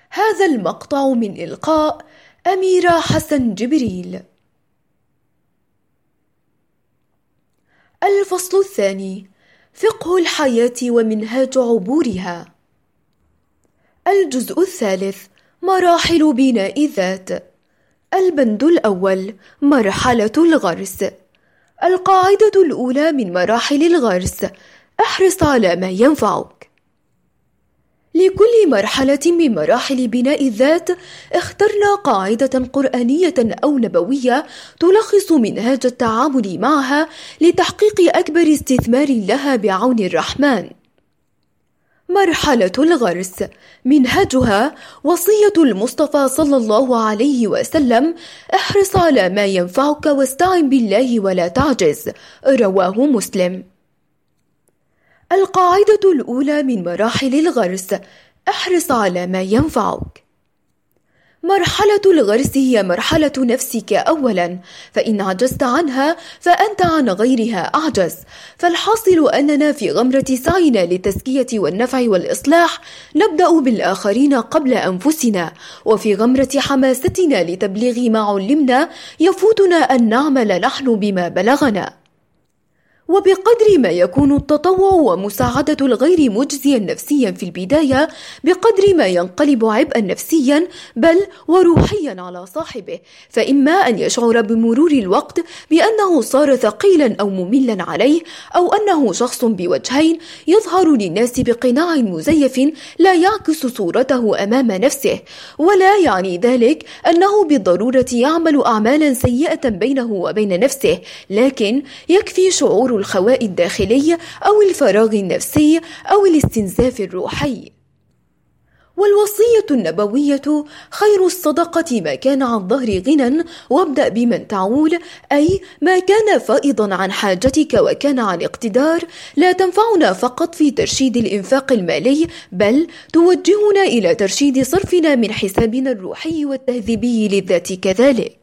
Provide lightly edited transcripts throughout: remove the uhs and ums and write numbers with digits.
هذا المقطع من إلقاء أميرة حسن جبريل. الفصل الثاني: فقه الحياة ومنهاج عبورها. الجزء الثالث: مراحل بناء الذات. البند الأول: مرحلة الغرس. القاعدة الأولى من مراحل الغرس: احرص على ما ينفعك. لكل مرحلة من مراحل بناء الذات اخترنا قاعدة قرآنية أو نبوية تلخص منهاج التعامل معها لتحقيق أكبر استثمار لها بعون الرحمن. مرحلة الغرس منهجها وصية المصطفى صلى الله عليه وسلم: احرص على ما ينفعك واستعن بالله ولا تعجز. رواه مسلم. القاعدة الأولى من مراحل الغرس: احرص على ما ينفعك. مرحلة الغرس هي مرحلة نفسك أولا، فإن عجزت عنها فأنت عن غيرها أعجز. فالحاصل أننا في غمرة سعينا للتزكية والنفع والإصلاح نبدأ بالآخرين قبل أنفسنا، وفي غمرة حماستنا لتبليغ ما علمنا يفوتنا أن نعمل نحن بما بلغنا. وبقدر ما يكون التطوع ومساعدة الغير مجزيا نفسيا في البداية، بقدر ما ينقلب عبئا نفسيا بل وروحيا على صاحبه، فإما أن يشعر بمرور الوقت بأنه صار ثقيلا أو مملا عليه، أو أنه شخص بوجهين يظهر للناس بقناع مزيف لا يعكس صورته أمام نفسه، ولا يعني ذلك أنه بالضرورة يعمل أعمالا سيئة بينه وبين نفسه، لكن يكفي شعور الخواء الداخلي أو الفراغ النفسي أو الاستنزاف الروحي. والوصية النبوية: خير الصدقة ما كان عن ظهر غنى وابدأ بمن تعول، أي ما كان فائضا عن حاجتك وكان عن اقتدار، لا تنفعنا فقط في ترشيد الإنفاق المالي، بل توجهنا إلى ترشيد صرفنا من حسابنا الروحي والتهذيبي للذات كذلك.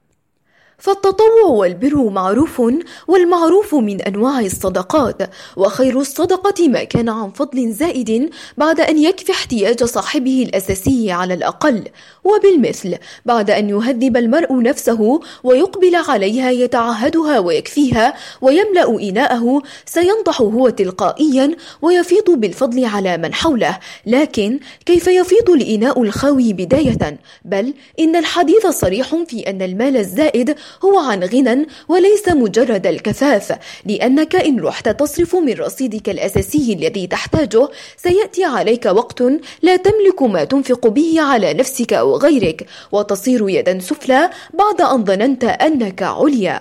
فالتطوع والبر معروف، والمعروف من أنواع الصدقات، وخير الصدقة ما كان عن فضل زائد بعد أن يكفي احتياج صاحبه الأساسي على الأقل، وبالمثل بعد أن يهذب المرء نفسه ويقبل عليها يتعهدها ويكفيها ويملأ إناءه، سينضح هو تلقائيا ويفيض بالفضل على من حوله. لكن كيف يفيض الإناء الخاوي بداية؟ بل إن الحديث صريح في أن المال الزائد هو عن غنى وليس مجرد الكفاف، لأنك إن رحت تصرف من رصيدك الأساسي الذي تحتاجه سيأتي عليك وقت لا تملك ما تنفق به على نفسك أو غيرك، وتصير يدا سفلى بعد أن ظننت أنك عليا.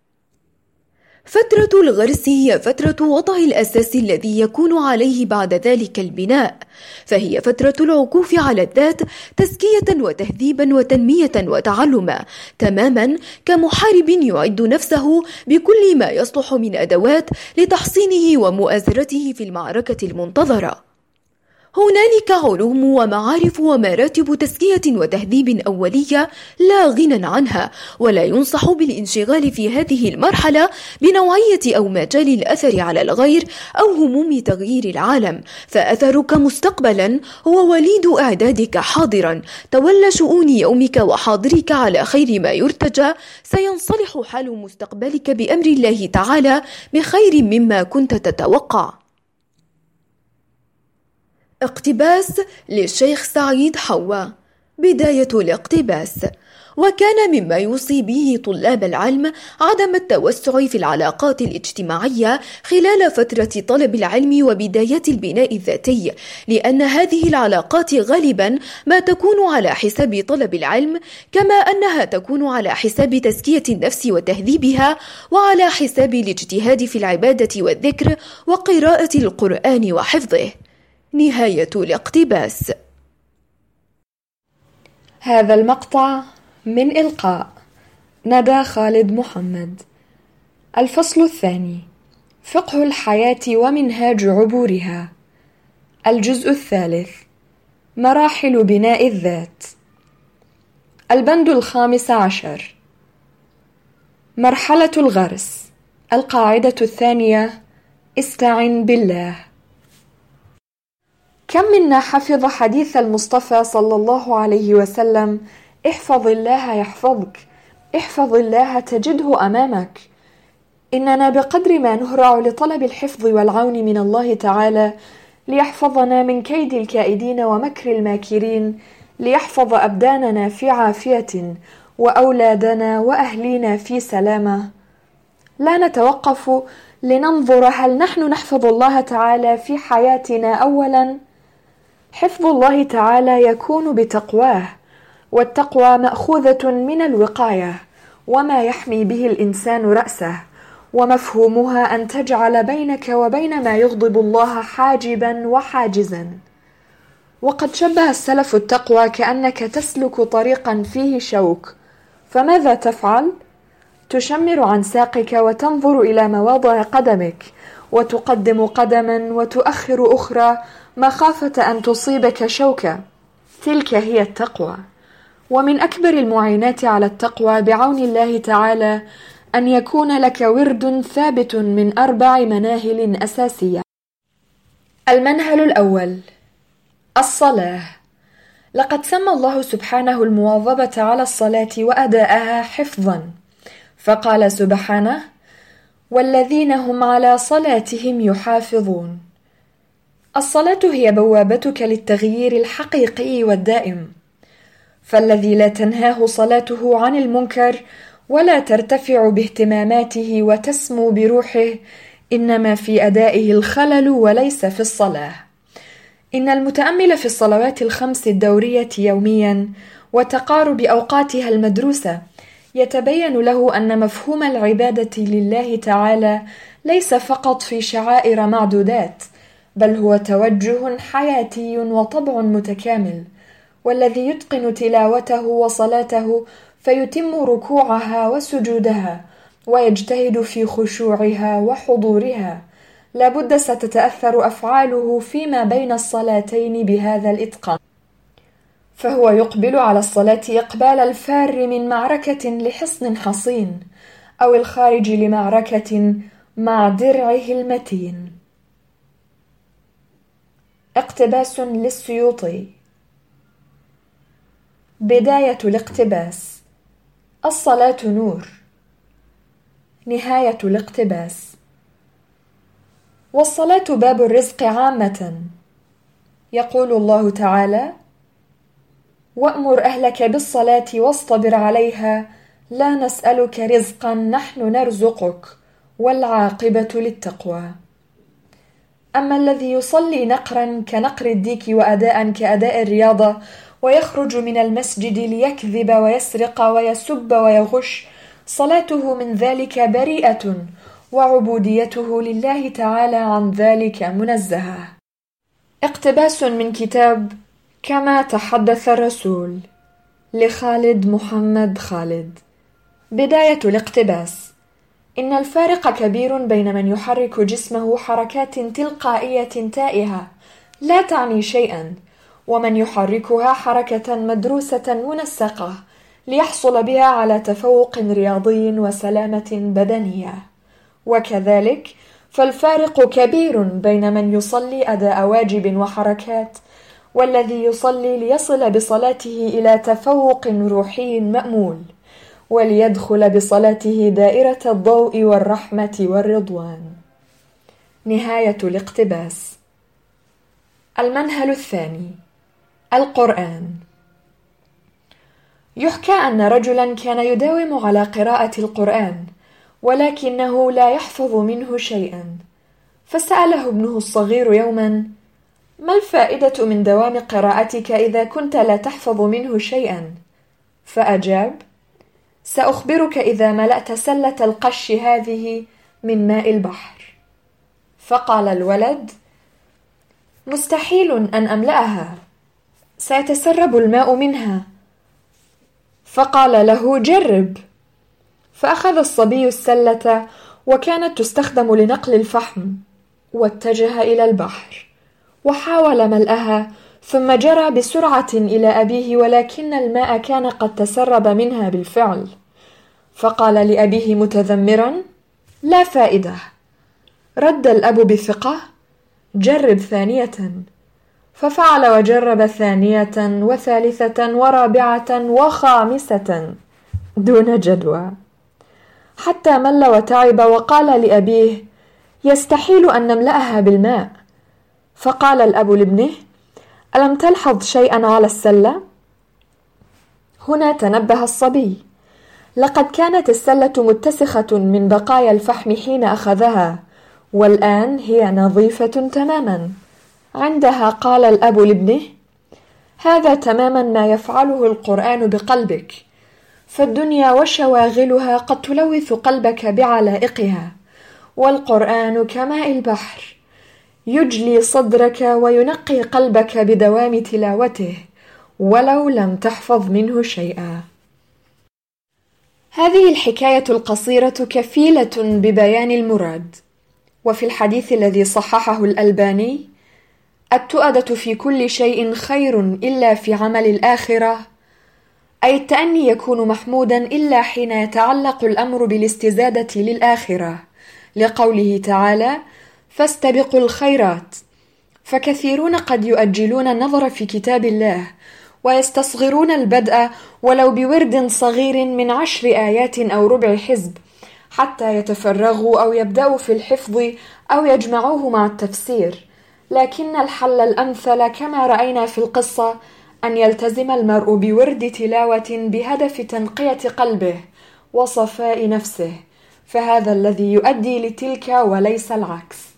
فترة الغرس هي فترة وضع الأساس الذي يكون عليه بعد ذلك البناء، فهي فترة العكوف على الذات تزكية وتهذيبا وتنمية وتعلما، تماما كمحارب يعد نفسه بكل ما يصلح من أدوات لتحصينه ومؤازرته في المعركة المنتظرة. هنالك علوم ومعارف ومراتب تزكية وتهذيب أولية لا غنى عنها، ولا ينصح بالانشغال في هذه المرحلة بنوعية أو مجال الأثر على الغير أو هموم تغيير العالم، فأثرك مستقبلا هو وليد إعدادك حاضرا. تولى شؤون يومك وحاضرك على خير ما يرتجى، سينصلح حال مستقبلك بأمر الله تعالى بخير مما كنت تتوقع. اقتباس للشيخ سعيد حوا. بداية الاقتباس: وكان مما يوصي به طلاب العلم عدم التوسع في العلاقات الاجتماعية خلال فترة طلب العلم وبداية البناء الذاتي، لأن هذه العلاقات غالبا ما تكون على حساب طلب العلم، كما أنها تكون على حساب تزكية النفس وتهذيبها، وعلى حساب الاجتهاد في العبادة والذكر وقراءة القرآن وحفظه. نهاية الاقتباس. هذا المقطع من إلقاء ندى خالد محمد. الفصل الثاني: فقه الحياة ومنهاج عبورها. الجزء الثالث: مراحل بناء الذات. البند 15: مرحلة الغرس. القاعدة الثانية: استعن بالله. كم منا حفظ حديث المصطفى صلى الله عليه وسلم: احفظ الله يحفظك، احفظ الله تجده أمامك. إننا بقدر ما نهرع لطلب الحفظ والعون من الله تعالى ليحفظنا من كيد الكائدين ومكر الماكرين، ليحفظ أبداننا في عافية وأولادنا وأهلينا في سلامة، لا نتوقف لننظر هل نحن نحفظ الله تعالى في حياتنا أولا. حفظ الله تعالى يكون بتقواه، والتقوى مأخوذة من الوقاية، وما يحمي به الإنسان رأسه، ومفهومها أن تجعل بينك وبين ما يغضب الله حاجبا وحاجزا. وقد شبه السلف التقوى كأنك تسلك طريقا فيه شوك، فماذا تفعل؟ تشمر عن ساقك وتنظر إلى مواضع قدمك، وتقدم قدما وتؤخر أخرى مخافة أن تصيبك شوكة. تلك هي التقوى. ومن أكبر المعينات على التقوى بعون الله تعالى أن يكون لك ورد ثابت من 4 مناهل أساسية. المنهل الأول: الصلاة. لقد سمى الله سبحانه المواظبة على الصلاة وأداءها حفظا، فقال سبحانه: والذين هم على صلاتهم يحافظون. الصلاة هي بوابتك للتغيير الحقيقي والدائم، فالذي لا تنهاه صلاته عن المنكر ولا ترتفع باهتماماته وتسمو بروحه إنما في أدائه الخلل وليس في الصلاة. إن المتأمل في الصلوات ال5 الدورية يوميا وتقارب أوقاتها المدروسة يتبين له أن مفهوم العبادة لله تعالى ليس فقط في شعائر معدودات، بل هو توجه حياتي وطبع متكامل، والذي يتقن تلاوته وصلاته فيتم ركوعها وسجودها ويجتهد في خشوعها وحضورها، لابد ستتأثر أفعاله فيما بين الصلاتين بهذا الإتقان، فهو يقبل على الصلاة إقبال الفار من معركة لحصن حصين، أو الخارج لمعركة مع درعه المتين. اقتباس للسيوطي. بداية الاقتباس: الصلاة نور. نهاية الاقتباس: والصلاة باب الرزق عامة. يقول الله تعالى: وأمر أهلك بالصلاة واصطبر عليها لا نسألك رزقا نحن نرزقك والعاقبة للتقوى. أما الذي يصلي نقرا كنقر الديك وأداء كأداء الرياضة ويخرج من المسجد ليكذب ويسرق ويسب ويغش، صلاته من ذلك بريئة وعبوديته لله تعالى عن ذلك منزهة. اقتباس من كتاب كما تحدث الرسول لخالد محمد خالد. بداية الاقتباس: إن الفارق كبير بين من يحرك جسمه حركات تلقائية تائهة لا تعني شيئا، ومن يحركها حركة مدروسة منسقة ليحصل بها على تفوق رياضي وسلامة بدنية. وكذلك فالفارق كبير بين من يصلي أداء واجب وحركات، والذي يصلي ليصل بصلاته إلى تفوق روحي مأمول، وليدخل بصلاته دائرة الضوء والرحمة والرضوان. نهاية الاقتباس. المنهل الثاني: القرآن. يحكى أن رجلا كان يداوم على قراءة القرآن، ولكنه لا يحفظ منه شيئا، فسأله ابنه الصغير يوما: ما الفائدة من دوام قراءتك إذا كنت لا تحفظ منه شيئا؟ فأجاب: سأخبرك إذا ملأت سلة القش هذه من ماء البحر. فقال الولد: مستحيل أن أملأها، سيتسرب الماء منها. فقال له: جرب. فأخذ الصبي السلة، وكانت تستخدم لنقل الفحم، واتجه إلى البحر وحاول ملأها، ثم جرى بسرعة إلى أبيه، ولكن الماء كان قد تسرب منها بالفعل. فقال لأبيه متذمرا: لا فائدة. رد الأب بثقة: جرب ثانية. ففعل وجرب ثانية وثالثة ورابعة وخامسة دون جدوى، حتى مل وتعب وقال لأبيه: يستحيل أن نملأها بالماء. فقال الأب لابنه: ألم تلحظ شيئا على السلة؟ هنا تنبه الصبي: لقد كانت السلة متسخة من بقايا الفحم حين أخذها، والآن هي نظيفة تماما. عندها قال الأب لابنه: هذا تماما ما يفعله القرآن بقلبك، فالدنيا وشواغلها قد تلوث قلبك بعلائقها، والقرآن كماء البحر يجلي صدرك وينقي قلبك بدوام تلاوته ولو لم تحفظ منه شيئا. هذه الحكاية القصيرة كفيلة ببيان المراد. وفي الحديث الذي صححه الألباني: التؤدة في كل شيء خير إلا في عمل الآخرة، أي التأني يكون محمودا إلا حين يتعلق الأمر بالاستزادة للآخرة، لقوله تعالى: فاستبقوا الخيرات. فكثيرون قد يؤجلون النظر في كتاب الله ويستصغرون البدء ولو بورد صغير من 10 آيات أو ربع حزب، حتى يتفرغوا أو يبدأوا في الحفظ أو يجمعوه مع التفسير. لكن الحل الأمثل كما رأينا في القصة أن يلتزم المرء بورد تلاوة بهدف تنقية قلبه وصفاء نفسه، فهذا الذي يؤدي لتلك وليس العكس.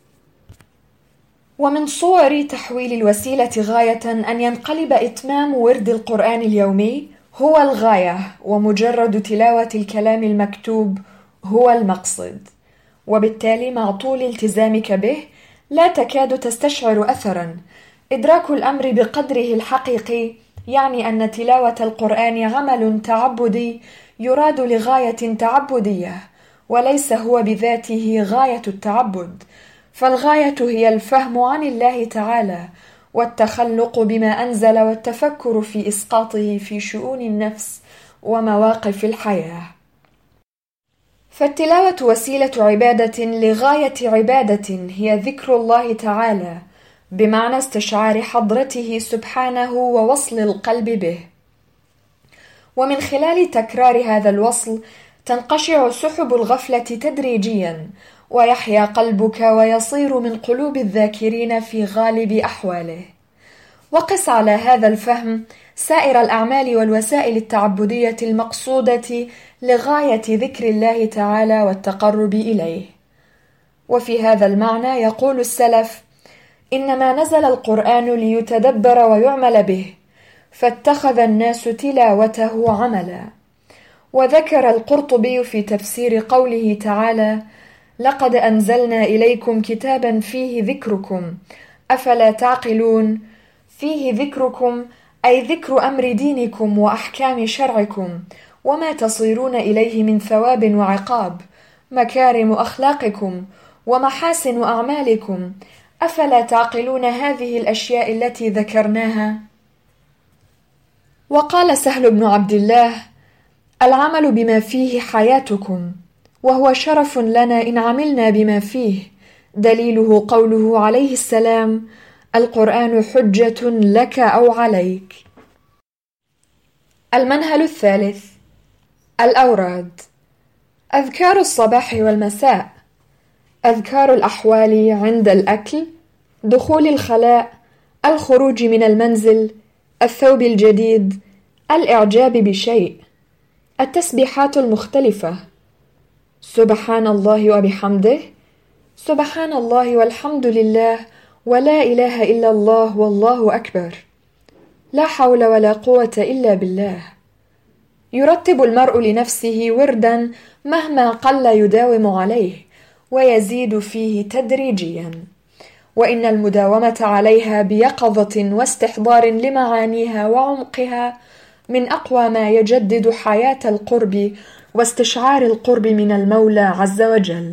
ومن صور تحويل الوسيلة غاية أن ينقلب إتمام ورد القرآن اليومي هو الغاية، ومجرد تلاوة الكلام المكتوب هو المقصد، وبالتالي مع طول التزامك به لا تكاد تستشعر أثرا. إدراك الأمر بقدره الحقيقي يعني أن تلاوة القرآن عمل تعبدي يراد لغاية تعبدية، وليس هو بذاته غاية التعبد، فالغاية هي الفهم عن الله تعالى والتخلق بما أنزل والتفكر في إسقاطه في شؤون النفس ومواقف الحياة. فالتلاوة وسيلة عبادة لغاية عبادة هي ذكر الله تعالى، بمعنى استشعار حضرته سبحانه ووصل القلب به. ومن خلال تكرار هذا الوصل تنقشع سحب الغفلة تدريجيا، ويحيا قلبك ويصير من قلوب الذاكرين في غالب أحواله. وقس على هذا الفهم سائر الأعمال والوسائل التعبدية المقصودة لغاية ذكر الله تعالى والتقرب إليه. وفي هذا المعنى يقول السلف: إنما نزل القرآن ليتدبر ويعمل به، فاتخذ الناس تلاوته عملا. وذكر القرطبي في تفسير قوله تعالى: لقد أنزلنا إليكم كتابا فيه ذكركم أفلا تعقلون. فيه ذكركم أي ذكر أمر دينكم وأحكام شرعكم وما تصيرون إليه من ثواب وعقاب، مكارم أخلاقكم ومحاسن أعمالكم، أفلا تعقلون هذه الأشياء التي ذكرناها. وقال سهل بن عبد الله: العمل بما فيه حياتكم، وهو شرف لنا إن عملنا بما فيه، دليله قوله عليه السلام: القرآن حجة لك أو عليك. المنهل الثالث: الأوراد. أذكار الصباح والمساء، أذكار الأحوال عند الأكل، دخول الخلاء، الخروج من المنزل، الثوب الجديد، الإعجاب بشيء، التسبيحات المختلفة: سبحان الله وبحمده، سبحان الله والحمد لله ولا إله إلا الله والله أكبر، لا حول ولا قوة إلا بالله. يرتب المرء لنفسه وردا مهما قل يداوم عليه، ويزيد فيه تدريجيا، وإن المداومة عليها بيقظة واستحضار لمعانيها وعمقها من أقوى ما يجدد حياة القرب واستشعار القرب من المولى عز وجل.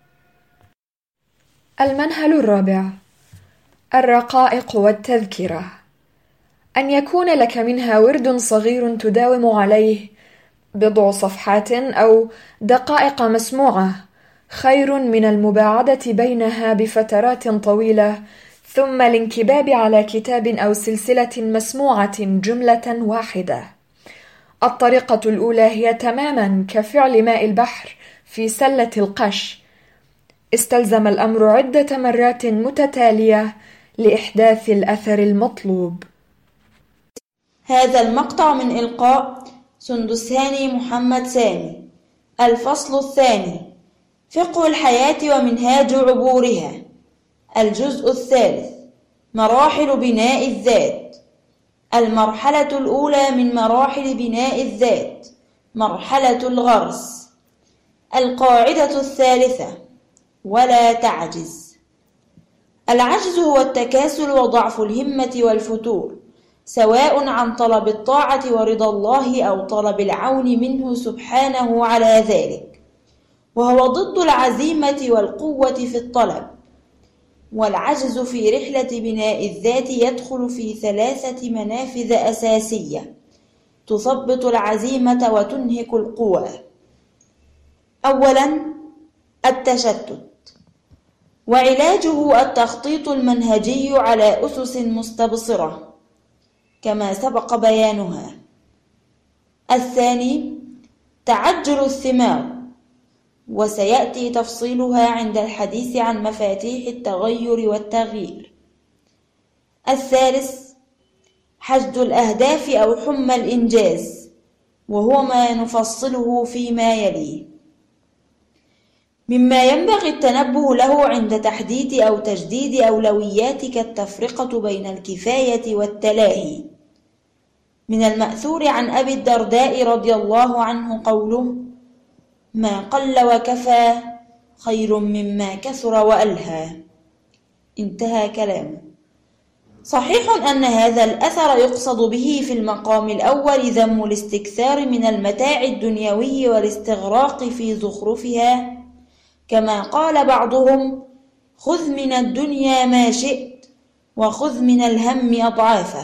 المنهل الرابع: الرقائق والتذكرة. أن يكون لك منها ورد صغير تداوم عليه، بضع صفحات أو دقائق مسموعة، خير من المباعدة بينها بفترات طويلة ثم الانكباب على كتاب أو سلسلة مسموعة جملة واحدة. الطريقة الأولى هي تماما كفعل ماء البحر في سلة القش، استلزم الأمر عدة مرات متتالية لإحداث الأثر المطلوب. هذا المقطع من إلقاء سندس هاني محمد سامي. الفصل الثاني: فقه الحياة ومنهاج عبورها. الجزء الثالث: مراحل بناء الذات. المرحلة الأولى من مراحل بناء الذات مرحلة الغرس. القاعدة الثالثة: ولا تعجز. العجز هو التكاسل وضعف الهمة والفتور، سواء عن طلب الطاعة ورضا الله أو طلب العون منه سبحانه على ذلك، وهو ضد العزيمة والقوة في الطلب. والعجز في رحلة بناء الذات يدخل في 3 منافذ أساسية تثبط العزيمة وتنهك القوى. أولا: التشتت، وعلاجه التخطيط المنهجي على أسس مستبصرة كما سبق بيانها. الثاني: تعجل الثمار، وسيأتي تفصيلها عند الحديث عن مفاتيح التغير والتغيير. الثالث: حشد الأهداف أو حمى الإنجاز، وهو ما نفصله فيما يلي. مما ينبغي التنبه له عند تحديد أو تجديد أولوياتك التفرقة بين الكفاية والتلاهي. من المأثور عن أبي الدرداء رضي الله عنه قوله: ما قل وكفى خير مما كثر وألهى. انتهى كلامه. صحيح أن هذا الأثر يقصد به في المقام الأول ذم الاستكثار من المتاع الدنيوي والاستغراق في زخرفها، كما قال بعضهم: خذ من الدنيا ما شئت وخذ من الهم أضعافه.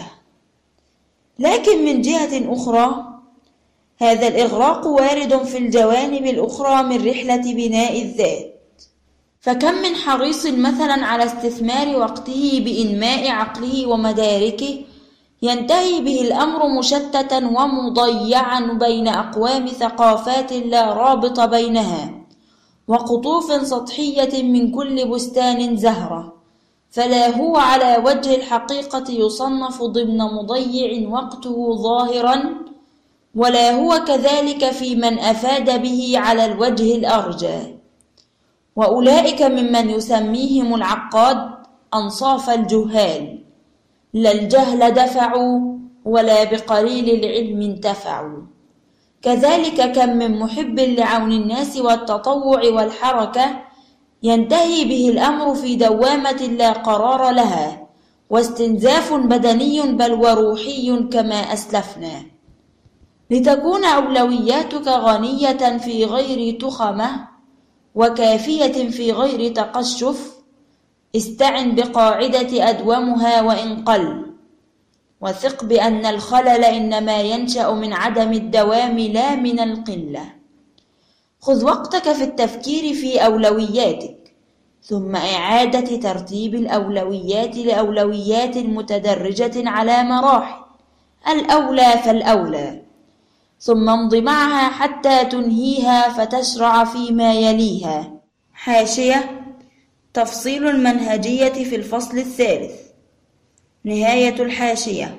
لكن من جهة أخرى هذا الإغراق وارد في الجوانب الأخرى من رحلة بناء الذات، فكم من حريص مثلا على استثمار وقته بإنماء عقله ومداركه ينتهي به الأمر مشتتا ومضيعا بين أقوام ثقافات لا رابط بينها، وقطوف سطحية من كل بستان زهرة، فلا هو على وجه الحقيقة يصنف ضمن مضيع وقته ظاهرا، ولا هو كذلك في من أفاد به على الوجه الأرجى. وأولئك ممن يسميهم العقاد أنصاف الجهال، لا الجهل دفعوا ولا بقليل العلم انتفعوا. كذلك كم من محب لعون الناس والتطوع والحركة ينتهي به الأمر في دوامة لا قرار لها، واستنزاف بدني بل وروحي كما أسلفنا. لتكون أولوياتك غنية في غير تخمة وكافية في غير تقشف، استعن بقاعدة أدومها وإن قل، وثق بأن الخلل إنما ينشأ من عدم الدوام لا من القلة. خذ وقتك في التفكير في أولوياتك، ثم إعادة ترتيب الأولويات لأولويات متدرجة على مراحل، الأولى فالأولى، ثم امض معها حتى تنهيها فتشرع فيما يليها. حاشية: تفصيل المنهجية في الفصل الثالث. نهاية الحاشية: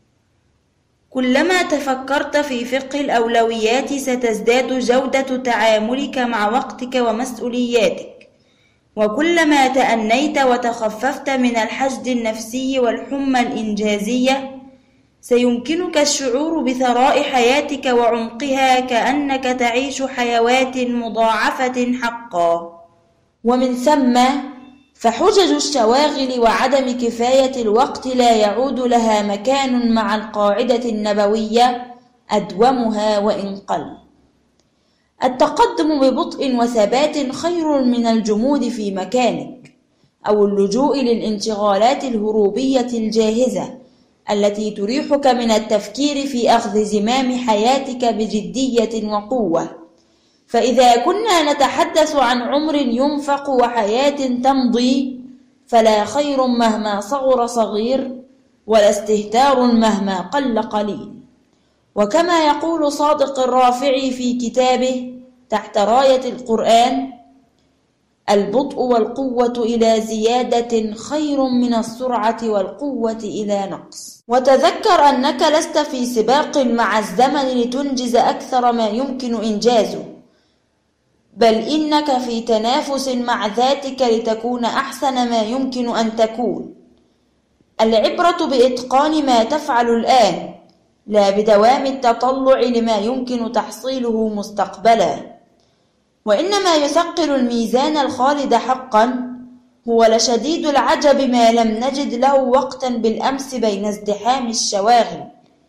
كلما تفكرت في فقه الأولويات ستزداد جودة تعاملك مع وقتك ومسؤولياتك، وكلما تأنيت وتخففت من الحشد النفسي والحمى الإنجازية سيمكنك الشعور بثراء حياتك وعمقها، كأنك تعيش حيوات مضاعفة حقا. ومن ثم فحجج الشواغل وعدم كفاية الوقت لا يعود لها مكان مع القاعدة النبوية: أدومها وإن قل. التقدم ببطء وثبات خير من الجمود في مكانك، أو اللجوء للانشغالات الهروبية الجاهزة التي تريحك من التفكير في أخذ زمام حياتك بجدية وقوة. فإذا كنا نتحدث عن عمر ينفق وحياة تمضي، فلا خير مهما صغر صغير، ولا استهتار مهما قل قليل. وكما يقول صادق الرافعي في كتابه تحت راية القرآن: البطء والقوة إلى زيادة خير من السرعة والقوة إلى نقص. وتذكر أنك لست في سباق مع الزمن لتنجز أكثر ما يمكن إنجازه، بل إنك في تنافس مع ذاتك لتكون أحسن ما يمكن أن تكون. العبرة بإتقان ما تفعل الآن، لا بدوام التطلع لما يمكن تحصيله مستقبلا. وإنما يثقل الميزان الخالد حقا هو لشديد العجب ما لم نجد له وقتا بالأمس بين ازدحام الشواغل،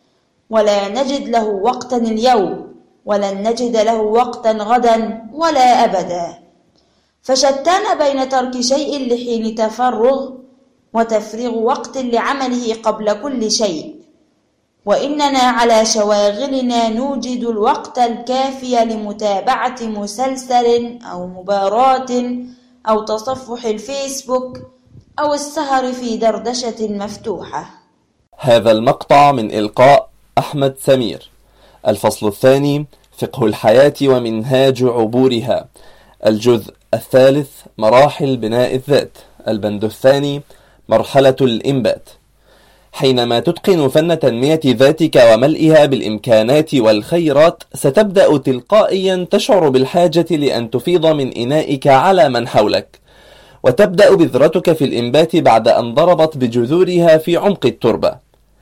ولا نجد له وقتا اليوم، ولن نجد له وقتا غدا ولا أبدا. فشتان بين ترك شيء لحين تفرغ وتفريغ وقت لعمله قبل كل شيء. وإننا على شواغلنا نوجد الوقت الكافي لمتابعة مسلسل أو مباراة أو تصفح الفيسبوك أو السهر في دردشة مفتوحة. هذا المقطع من إلقاء أحمد سمير. الفصل الثاني: فقه الحياة ومنهاج عبورها. الجزء الثالث: مراحل بناء الذات. البند الثاني: مرحلة الإنبات. حينما تتقن فن تنمية ذاتك وملئها بالإمكانات والخيرات، ستبدأ تلقائيا تشعر بالحاجة لأن تفيض من إنائك على من حولك، وتبدأ بذرتك في الإنبات بعد أن ضربت بجذورها في عمق التربة.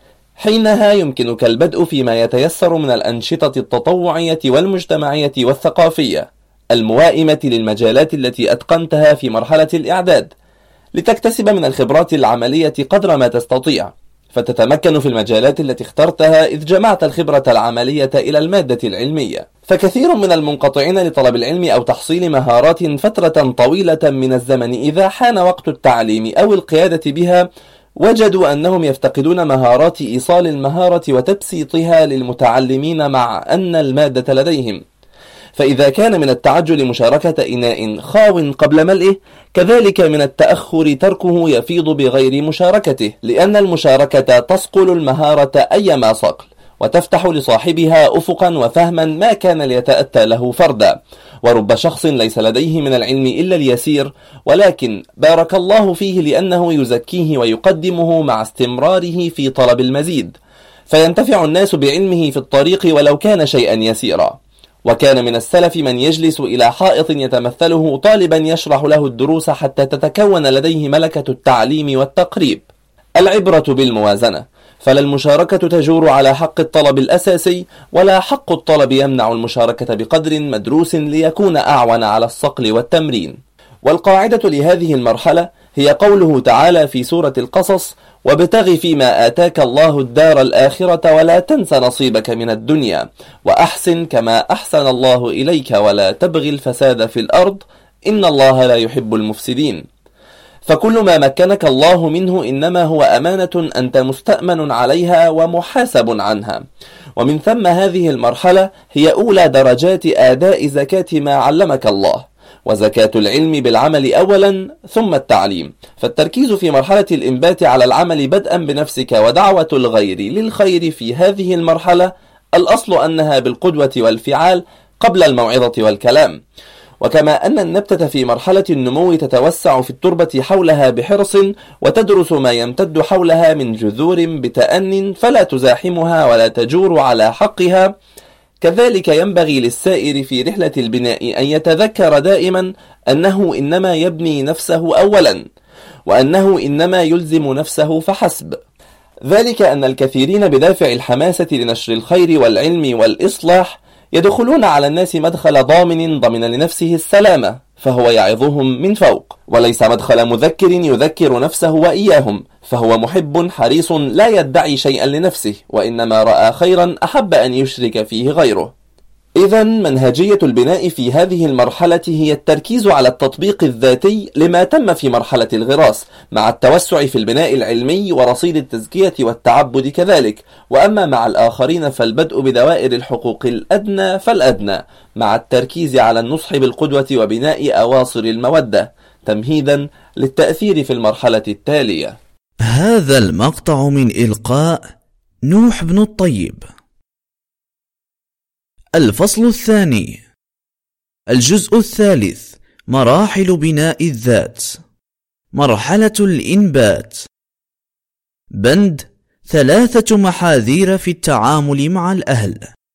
حينها يمكنك البدء فيما يتيسر من الأنشطة التطوعية والمجتمعية والثقافية الموائمة للمجالات التي أتقنتها في مرحلة الإعداد، لتكتسب من الخبرات العملية قدر ما تستطيع، فتتمكن في المجالات التي اخترتها إذ جمعت الخبرة العملية إلى المادة العلمية. فكثير من المنقطعين لطلب العلم أو تحصيل مهارات فترة طويلة من الزمن، إذا حان وقت التعليم أو القيادة بها، وجدوا أنهم يفتقدون مهارات إيصال المهارة وتبسيطها للمتعلمين مع أن المادة لديهم. فإذا كان من التعجل مشاركة إناء خاو قبل ملئه، كذلك من التأخر تركه يفيض بغير مشاركته، لأن المشاركة تصقل المهارة أيما صقل، وتفتح لصاحبها أفقا وفهما ما كان ليتأتى له فردا. ورب شخص ليس لديه من العلم إلا اليسير، ولكن بارك الله فيه لأنه يزكيه ويقدمه مع استمراره في طلب المزيد، فينتفع الناس بعلمه في الطريق ولو كان شيئا يسيرا. وكان من السلف من يجلس إلى حائط يتمثله طالبا يشرح له الدروس حتى تتكون لديه ملكة التعليم والتقريب. العبرة بالموازنة، فلا المشاركة تجور على حق الطلب الأساسي، ولا حق الطلب يمنع المشاركة بقدر مدروس ليكون أعون على الصقل والتمرين. والقاعدة لهذه المرحلة هي قوله تعالى في سورة القصص: وابتغ فيما آتاك الله الدار الآخرة ولا تنس نصيبك من الدنيا وأحسن كما أحسن الله إليك ولا تبغي الفساد في الأرض إن الله لا يحب المفسدين. فكل ما مكنك الله منه إنما هو أمانة أنت مستأمن عليها ومحاسب عنها. ومن ثم هذه المرحلة هي أولى درجات أداء زكاة ما علمك الله، وزكاة العلم بالعمل أولا ثم التعليم. فالتركيز في مرحلة الإنبات على العمل بدءا بنفسك ودعوة الغير للخير في هذه المرحلة الأصل أنها بالقدوة والفعال قبل الموعظة والكلام. وكما أن النبتة في مرحلة النمو تتوسع في التربة حولها بحرص وتدرس ما يمتد حولها من جذور بتأن فلا تزاحمها ولا تجور على حقها، كذلك ينبغي للسائر في رحلة البناء أن يتذكر دائما أنه إنما يبني نفسه أولا، وأنه إنما يلزم نفسه فحسب. ذلك أن الكثيرين بدافع الحماسة لنشر الخير والعلم والإصلاح يدخلون على الناس مدخل ضامن لنفسه السلامة، فهو يعظهم من فوق، وليس مدخل مذكر يذكر نفسه وإياهم، فهو محب حريص لا يدعي شيئا لنفسه، وإنما رأى خيرا أحب أن يشرك فيه غيره. إذن منهجية البناء في هذه المرحلة هي التركيز على التطبيق الذاتي لما تم في مرحلة الغراس، مع التوسع في البناء العلمي ورصيد التزكية والتعبد كذلك. وأما مع الآخرين فالبدء بدوائر الحقوق الأدنى فالأدنى، مع التركيز على النصح بالقدوة وبناء أواصر المودة، تمهيدا للتأثير في المرحلة التالية. هذا المقطع من إلقاء نوح بن الطيب. الفصل الثاني، الجزء الثالث، مراحل بناء الذات. مرحلة الإنبات. بند 3 محاذير في التعامل مع الأهل.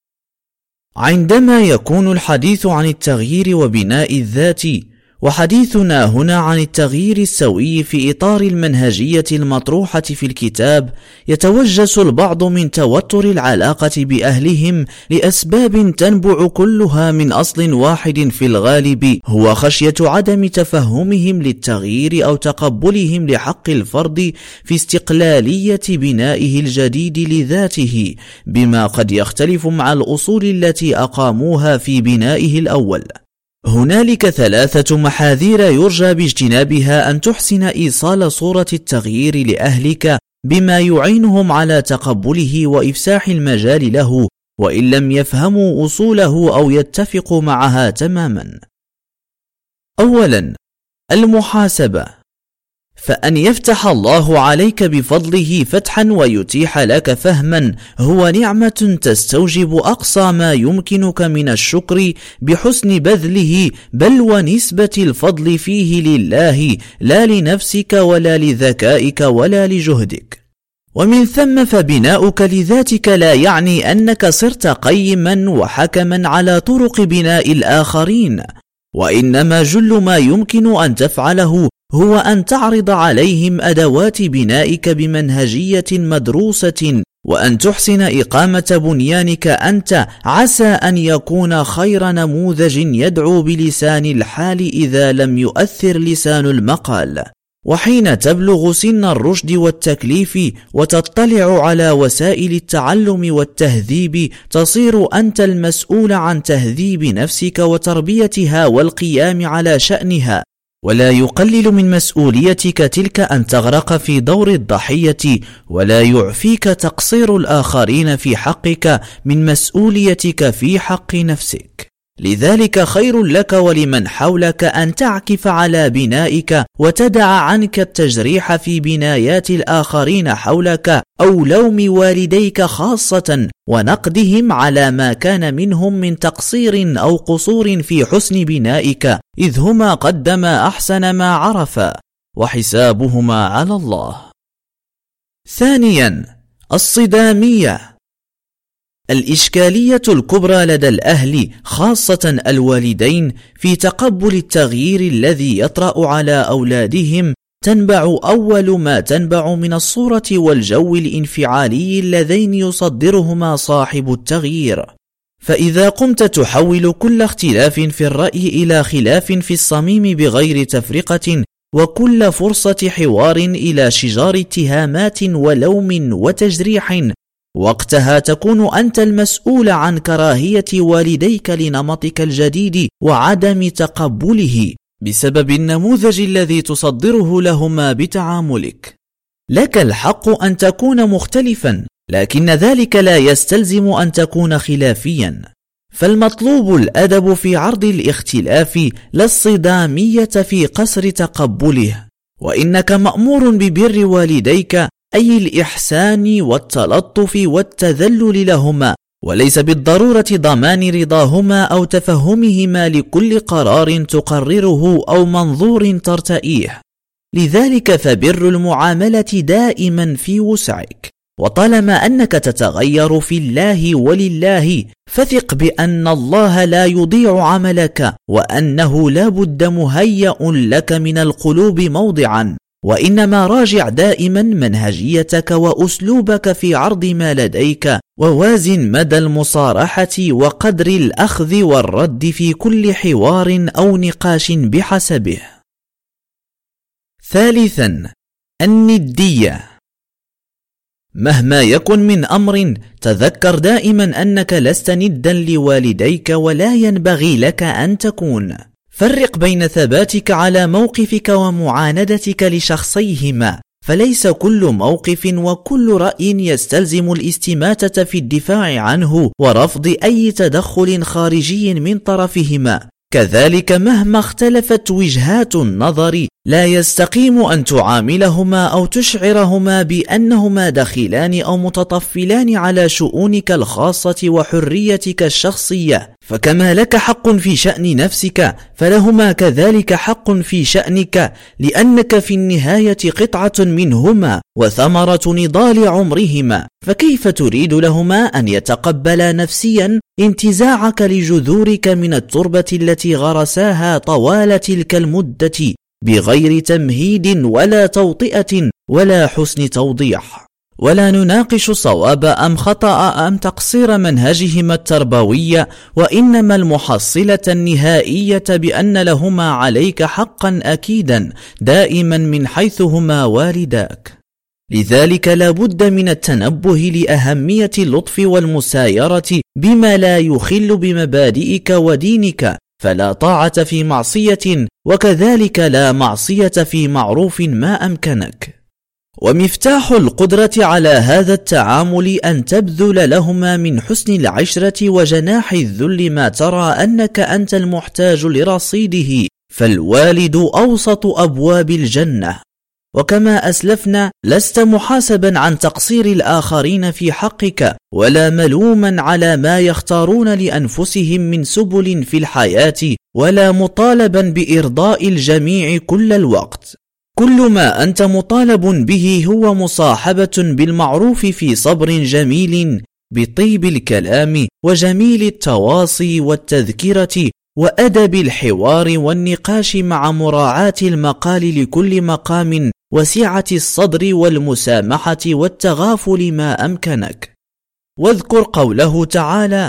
عندما يكون الحديث عن التغيير وبناء الذات، وحديثنا هنا عن التغيير السوي في إطار المنهجية المطروحة في الكتاب، يتوجس البعض من توتر العلاقة بأهلهم لأسباب تنبع كلها من أصل واحد في الغالب، هو خشية عدم تفهمهم للتغيير أو تقبلهم لحق الفرد في استقلالية بنائه الجديد لذاته، بما قد يختلف مع الأصول التي أقاموها في بنائه الأول. هنالك 3 محاذير يرجى باجتنابها أن تحسن إيصال صورة التغيير لأهلك بما يعينهم على تقبله وإفساح المجال له، وإن لم يفهموا أصوله أو يتفقوا معها تماما. أولا، المحاسبة. فأن يفتح الله عليك بفضله فتحا ويتيح لك فهما هو نعمة تستوجب أقصى ما يمكنك من الشكر بحسن بذله، بل ونسبة الفضل فيه لله لا لنفسك ولا لذكائك ولا لجهدك. ومن ثم فبناؤك لذاتك لا يعني أنك صرت قيما وحكما على طرق بناء الآخرين، وإنما جل ما يمكن أن تفعله هو أن تعرض عليهم أدوات بنائك بمنهجية مدروسة، وأن تحسن إقامة بنيانك أنت، عسى أن يكون خير نموذج يدعو بلسان الحال إذا لم يؤثر لسان المقال. وحين تبلغ سن الرشد والتكليف وتطلع على وسائل التعلم والتهذيب، تصير أنت المسؤول عن تهذيب نفسك وتربيتها والقيام على شأنها، ولا يقلل من مسؤوليتك تلك أن تغرق في دور الضحية، ولا يعفيك تقصير الآخرين في حقك من مسؤوليتك في حق نفسك. لذلك خير لك ولمن حولك أن تعكف على بنائك وتدع عنك التجريح في بنايات الآخرين حولك، أو لوم والديك خاصة ونقدهم على ما كان منهم من تقصير أو قصور في حسن بنائك، إذ هما قدما أحسن ما عرفا، وحسابهما على الله. ثانيا، الصدامية. الإشكالية الكبرى لدى الأهل خاصة الوالدين في تقبل التغيير الذي يطرأ على أولادهم أول ما تنبع من الصورة والجو الانفعالي اللذين يصدرهما صاحب التغيير. فإذا قمت تحول كل اختلاف في الرأي إلى خلاف في الصميم بغير تفرقة، وكل فرصة حوار إلى شجار اتهامات ولوم وتجريح، وقتها تكون أنت المسؤول عن كراهية والديك لنمطك الجديد وعدم تقبله بسبب النموذج الذي تصدره لهما بتعاملك. لك الحق أن تكون مختلفا، لكن ذلك لا يستلزم أن تكون خلافيا، فالمطلوب الأدب في عرض الاختلاف لا الصدامية في قصر تقبله. وإنك مأمور ببر والديك، أي الإحسان والتلطف والتذلل لهما، وليس بالضرورة ضمان رضاهما أو تفهمهما لكل قرار تقرره أو منظور ترتئيه. لذلك فبر المعاملة دائما في وسعك، وطالما أنك تتغير في الله ولله، فثق بأن الله لا يضيع عملك، وأنه لا بد مهيأ لك من القلوب موضعا، وإنما راجع دائما منهجيتك وأسلوبك في عرض ما لديك، ووازن مدى المصارحة وقدر الأخذ والرد في كل حوار أو نقاش بحسبه. ثالثا، الندية. مهما يكن من أمر، تذكر دائما أنك لست ندا لوالديك، ولا ينبغي لك أن تكون. فرق بين ثباتك على موقفك ومعاندتك لشخصيهما، فليس كل موقف وكل رأي يستلزم الاستماتة في الدفاع عنه ورفض أي تدخل خارجي من طرفهما، كذلك مهما اختلفت وجهات النظر لا يستقيم أن تعاملهما أو تشعرهما بأنهما دخيلان أو متطفلان على شؤونك الخاصة وحريتك الشخصية، فكما لك حق في شأن نفسك فلهما كذلك حق في شأنك، لأنك في النهاية قطعة منهما وثمرة نضال عمرهما، فكيف تريد لهما أن يتقبلا نفسيا انتزاعك لجذورك من التربة التي غرساها طوال تلك المدة بغير تمهيد ولا توطئة ولا حسن توضيح؟ ولا نناقش صواب أم خطأ أم تقصير منهجهما التربوي، وإنما المحصلة النهائية بأن لهما عليك حقا أكيدا دائما من حيث هما والداك. لذلك لا بد من التنبه لأهمية اللطف والمسايرة بما لا يخل بمبادئك ودينك، فلا طاعة في معصية وكذلك لا معصية في معروف ما أمكنك. ومفتاح القدرة على هذا التعامل أن تبذل لهما من حسن العشرة وجناح الذل ما ترى أنك أنت المحتاج لرصيده، فالوالد أوسط أبواب الجنة. وكما أسلفنا لست محاسبا عن تقصير الآخرين في حقك، ولا ملوما على ما يختارون لأنفسهم من سبل في الحياة، ولا مطالبا بإرضاء الجميع كل الوقت. كل ما أنت مطالب به هو مصاحبة بالمعروف في صبر جميل، بطيب الكلام وجميل التواصي والتذكرة وأدب الحوار والنقاش، مع مراعاة المقال لكل مقام وسعة الصدر والمسامحة والتغافل ما أمكنك. واذكر قوله تعالى: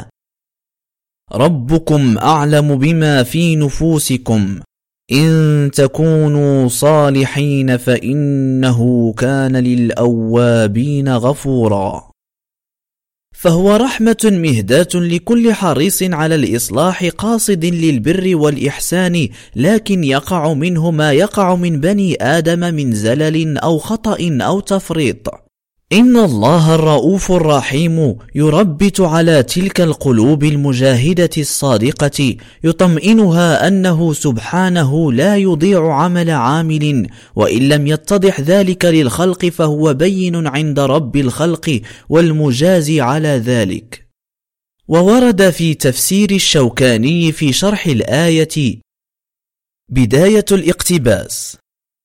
ربكم أعلم بما في نفوسكم إن تكونوا صالحين فإنه كان للأوابين غفورا. فهو رحمة مهداة لكل حريص على الإصلاح قاصد للبر والإحسان، لكن يقع منه ما يقع من بني آدم من زلل أو خطأ أو تفريط. إن الله الرؤوف الرحيم يربت على تلك القلوب المجاهدة الصادقة، يطمئنها أنه سبحانه لا يضيع عمل عامل، وإن لم يتضح ذلك للخلق فهو بين عند رب الخلق والمجازي على ذلك. وورد في تفسير الشوكاني في شرح الآية بداية الاقتباس،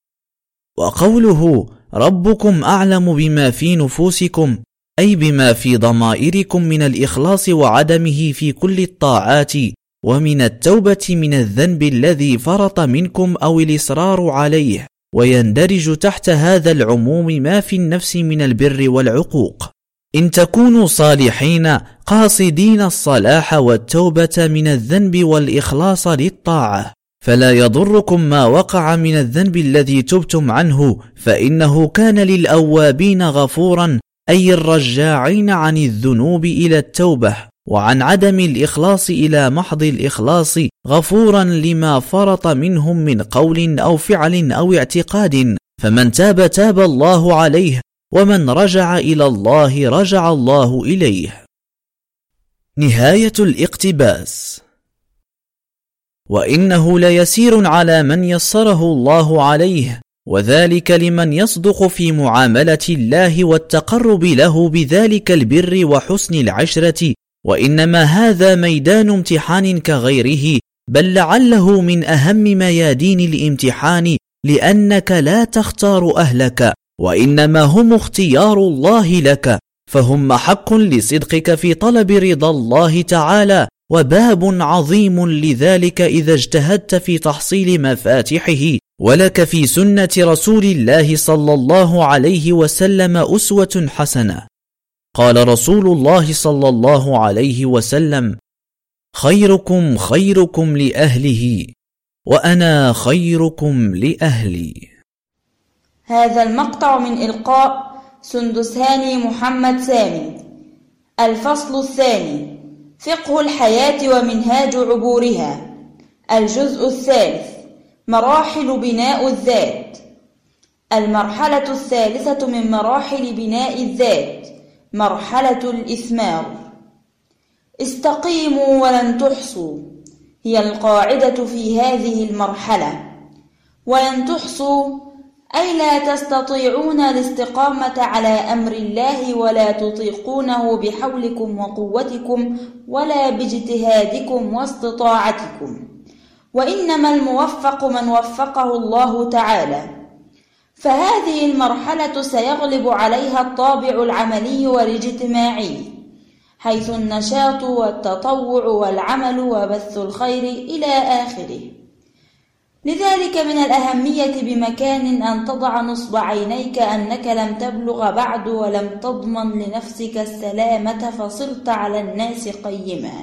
وقوله ربكم أعلم بما في نفوسكم أي بما في ضمائركم من الإخلاص وعدمه في كل الطاعات، ومن التوبة من الذنب الذي فرط منكم أو الإصرار عليه، ويندرج تحت هذا العموم ما في النفس من البر والعقوق. إن تكونوا صالحين قاصدين الصلاح والتوبة من الذنب والإخلاص للطاعة، فلا يضركم ما وقع من الذنب الذي تبتم عنه، فإنه كان للأوابين غفورا، أي الرجاعين عن الذنوب إلى التوبة وعن عدم الإخلاص إلى محض الإخلاص، غفورا لما فرط منهم من قول أو فعل أو اعتقاد، فمن تاب تاب الله عليه، ومن رجع إلى الله رجع الله إليه. نهاية الاقتباس. وإنه ليسير على من يسره الله عليه، وذلك لمن يصدق في معاملة الله والتقرب له بذلك البر وحسن العشرة، وإنما هذا ميدان امتحان كغيره، بل لعله من أهم ميادين الامتحان، لأنك لا تختار أهلك، وإنما هم اختيار الله لك، فهم محك لصدقك في طلب رضا الله تعالى، وباب عظيم لذلك إذا اجتهدت في تحصيل مفاتحه. ولك في سنة رسول الله صلى الله عليه وسلم أسوة حسنة. قال رسول الله صلى الله عليه وسلم: خيركم خيركم لأهله، وأنا خيركم لأهلي. هذا المقطع من إلقاء سندس هاني محمد سامي. الفصل الثاني: فقه الحياة ومنهاج عبورها. الجزء الثالث: مراحل بناء الذات. المرحلة الثالثة من مراحل بناء الذات مرحلة الإثمار. استقيموا ولن تحصوا، هي القاعدة في هذه المرحلة. وإن تحصوا أي لا تستطيعون الاستقامة على أمر الله ولا تطيقونه بحولكم وقوتكم ولا باجتهادكم واستطاعتكم، وإنما الموفق من وفقه الله تعالى. فهذه المرحلة سيغلب عليها الطابع العملي والاجتماعي، حيث النشاط والتطوع والعمل وبث الخير إلى آخره. لذلك من الأهمية بمكان أن تضع نصب عينيك أنك لم تبلغ بعد ولم تضمن لنفسك السلامة فصرت على الناس قيما،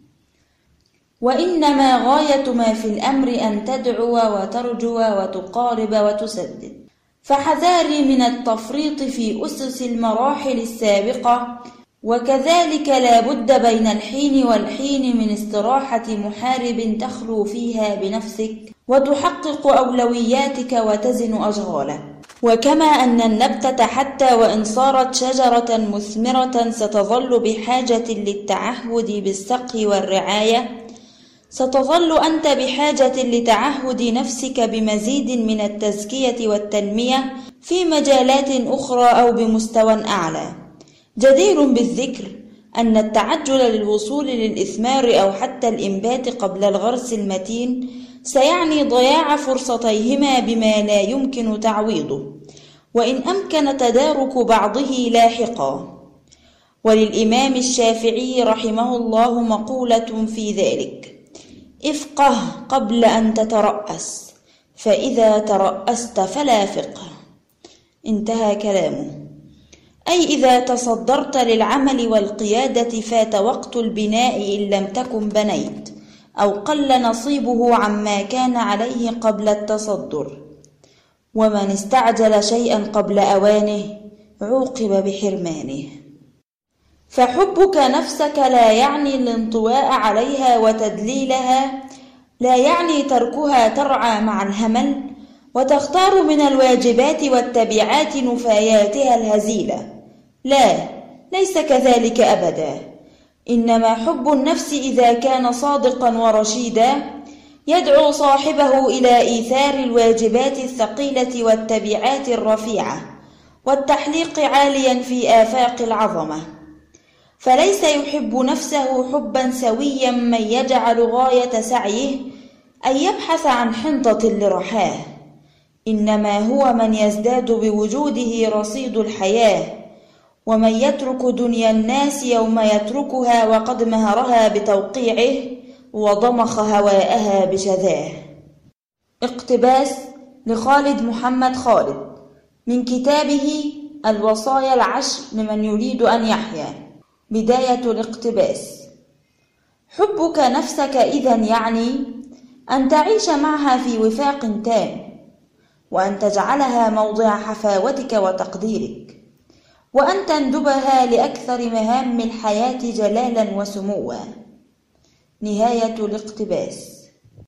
وإنما غاية ما في الأمر أن تدعو وترجو وتقارب وتسدد. فحذاري من التفريط في أسس المراحل السابقة، وكذلك لا بد بين الحين والحين من استراحة محارب تخلو فيها بنفسك وتحقق أولوياتك وتزن أشغالك. وكما أن النبتة حتى وإن صارت شجرة مثمرة ستظل بحاجة للتعهد بالسقي والرعاية، ستظل أنت بحاجة لتعهد نفسك بمزيد من التزكية والتنمية في مجالات أخرى أو بمستوى أعلى. جدير بالذكر أن التعجل للوصول للإثمار أو حتى الإنبات قبل الغرس المتين سيعني ضياع فرصتيهما بما لا يمكن تعويضه، وإن أمكن تدارك بعضه لاحقا. وللإمام الشافعي رحمه الله مقولة في ذلك: افقه قبل أن تترأس، فإذا ترأست فلا فقه. انتهى كلامه. أي إذا تصدرت للعمل والقيادة فات وقت البناء إن لم تكن بنيت، أو قل نصيبه عما كان عليه قبل التصدر. ومن استعجل شيئا قبل أوانه عوقب بحرمانه. فحبك نفسك لا يعني الانطواء عليها وتدليلها، لا يعني تركها ترعى مع الهمل وتختار من الواجبات والتبعات نفاياتها الهزيلة. لا، ليس كذلك أبدا. إنما حب النفس إذا كان صادقا ورشيدا يدعو صاحبه إلى إيثار الواجبات الثقيلة والتبعات الرفيعة والتحليق عاليا في آفاق العظمة. فليس يحب نفسه حبا سويا من يجعل غاية سعيه أن يبحث عن حنطة لرحاه، إنما هو من يزداد بوجوده رصيد الحياة، ومن يترك دنيا الناس يوم يتركها وقد مهرها بتوقيعه وضمخ هواءها بشذاه. اقتباس لخالد محمد خالد من كتابه الوصايا العشر لمن يريد أن يحيا. بداية الاقتباس: حبك نفسك إذن يعني أن تعيش معها في وفاق تام، وأن تجعلها موضع حفاوتك وتقديرك، وأن تندبها لأكثر مهام الحياة جلالا وسموا. نهاية الاقتباس.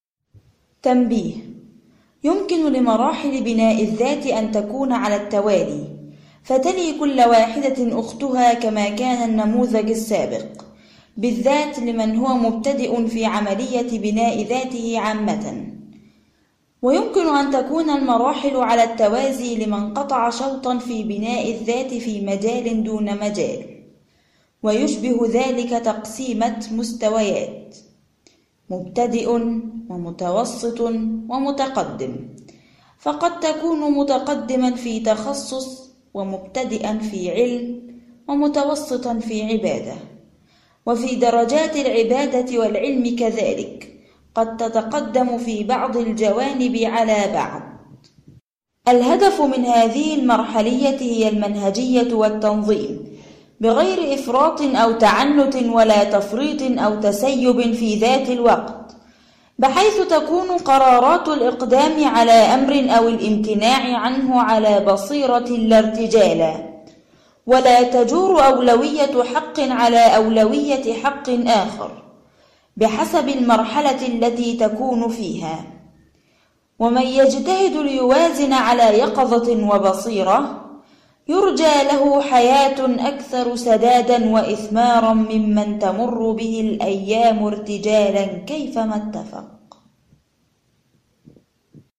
تنبيه: يمكن لمراحل بناء الذات أن تكون على التوالي، فتلي كل واحدة أختها كما كان النموذج السابق، بالذات لمن هو مبتدئ في عملية بناء ذاته عامة. ويمكن أن تكون المراحل على التوازي لمن قطع شوطا في بناء الذات في مجال دون مجال، ويشبه ذلك تقسيمة مستويات: مبتدئ ومتوسط ومتقدم. فقد تكون متقدما في تخصص، ومبتدئا في علم، ومتوسطا في عبادة. وفي درجات العبادة والعلم كذلك قد تتقدم في بعض الجوانب على بعض. الهدف من هذه المرحلية هي المنهجية والتنظيم، بغير إفراط أو تعنت ولا تفريط أو تسيب في ذات الوقت، بحيث تكون قرارات الإقدام على أمر أو الامتناع عنه على بصيرة لا ارتجالا، ولا تجور أولوية حق على أولوية حق آخر بحسب المرحلة التي تكون فيها. ومن يجتهد ليوازن على يقظة وبصيرة يرجى له حياة أكثر سدادا وإثمارا ممن تمر به الأيام ارتجالا كيفما اتفق.